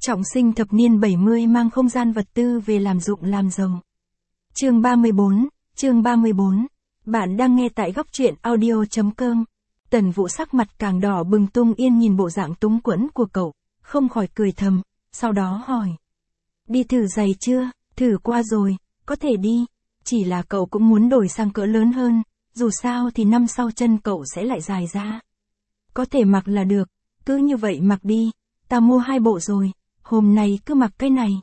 Trọng sinh thập niên 70 mang không gian vật tư về làm dụng làm giàu. Chương 34. Bạn đang nghe tại góc truyện audio.com. Tần Vũ sắc mặt càng đỏ bừng, Tung Yên nhìn bộ dạng túng quẫn của cậu, không khỏi cười thầm, sau đó hỏi. Đi thử giày chưa? Thử qua rồi, có thể đi. Chỉ là cậu cũng muốn đổi sang cỡ lớn hơn, dù sao thì năm sau chân cậu sẽ lại dài ra. Có thể mặc là được, cứ như vậy mặc đi, ta mua 2 bộ rồi, hôm nay cứ mặc cái này.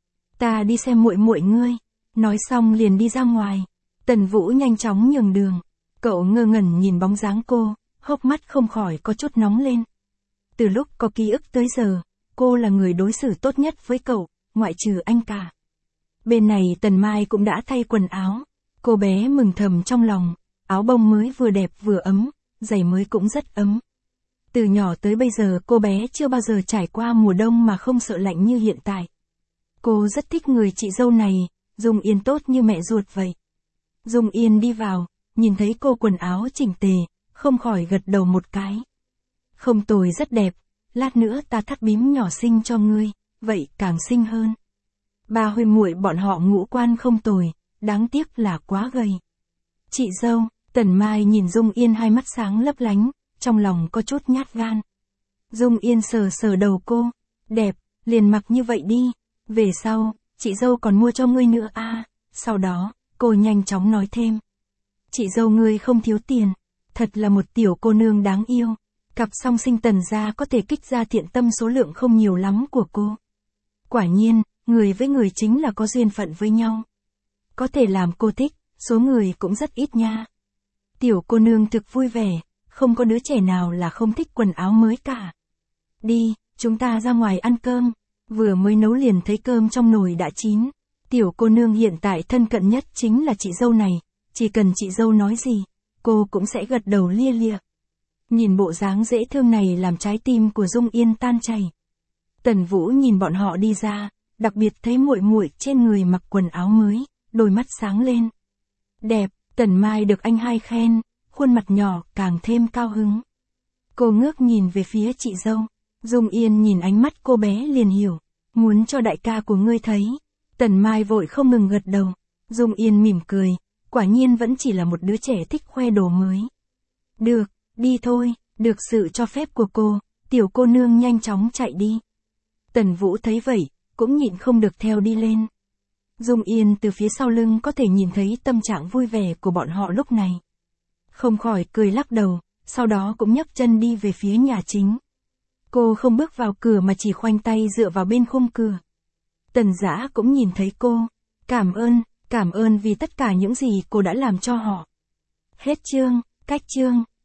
Ta đi xem muội muội ngươi. Nói xong liền đi ra ngoài. Tần Vũ nhanh chóng nhường đường. Cậu ngơ ngẩn nhìn bóng dáng cô, hốc mắt không khỏi có chút nóng lên. Từ lúc có ký ức tới giờ, cô là người đối xử tốt nhất với cậu, ngoại trừ anh cả. Bên này Tần Mai cũng đã thay quần áo. Cô bé mừng thầm trong lòng, áo bông mới vừa đẹp vừa ấm, giày mới cũng rất ấm. Từ nhỏ tới bây giờ cô bé chưa bao giờ trải qua mùa đông mà không sợ lạnh như hiện tại. Cô rất thích người chị dâu này, Dung Yên tốt như mẹ ruột vậy. Dung Yên đi vào, nhìn thấy cô quần áo chỉnh tề, không khỏi gật đầu một cái. Không tồi, rất đẹp, lát nữa ta thắt bím nhỏ xinh cho ngươi, vậy càng xinh hơn. Ba huynh muội bọn họ ngũ quan không tồi, đáng tiếc là quá gầy. Chị dâu, Tần Mai nhìn Dung Yên hai mắt sáng lấp lánh, trong lòng có chút nhát gan. Dung Yên sờ sờ đầu cô, đẹp, liền mặc như vậy đi, về sau, chị dâu còn mua cho ngươi nữa à. Sau đó, cô nhanh chóng nói thêm. Chị dâu ngươi không thiếu tiền, thật là một tiểu cô nương đáng yêu. Cặp song sinh Tần gia có thể kích ra thiện tâm số lượng không nhiều lắm của cô. Quả nhiên, người với người chính là có duyên phận với nhau. Có thể làm cô thích, số người cũng rất ít nha. Tiểu cô nương thực vui vẻ, không có đứa trẻ nào là không thích quần áo mới cả. Đi, chúng ta ra ngoài ăn cơm. Vừa mới nấu liền thấy cơm trong nồi đã chín. Tiểu cô nương hiện tại thân cận nhất chính là chị dâu này, chỉ cần chị dâu nói gì, cô cũng sẽ gật đầu lia lịa. Nhìn bộ dáng dễ thương này làm trái tim của Dung Yên tan chảy. Tần Vũ nhìn bọn họ đi ra, đặc biệt thấy muội muội trên người mặc quần áo mới, đôi mắt sáng lên. Đẹp, Tần Mai được anh hai khen, khuôn mặt nhỏ càng thêm cao hứng. Cô ngước nhìn về phía chị dâu. Dung Yên nhìn ánh mắt cô bé liền hiểu, muốn cho đại ca của ngươi thấy. Tần Mai vội không ngừng gật đầu. Dung Yên mỉm cười, quả nhiên vẫn chỉ là một đứa trẻ thích khoe đồ mới. Được, đi thôi, được sự cho phép của cô, tiểu cô nương nhanh chóng chạy đi. Tần Vũ thấy vậy, cũng nhịn không được theo đi lên. Dung Yên từ phía sau lưng có thể nhìn thấy tâm trạng vui vẻ của bọn họ lúc này. Không khỏi cười lắc đầu, sau đó cũng nhấc chân đi về phía nhà chính. Cô không bước vào cửa mà chỉ khoanh tay dựa vào bên khung cửa. Tần Dã cũng nhìn thấy cô. Cảm ơn vì tất cả những gì cô đã làm cho họ. Hết chương, cách chương.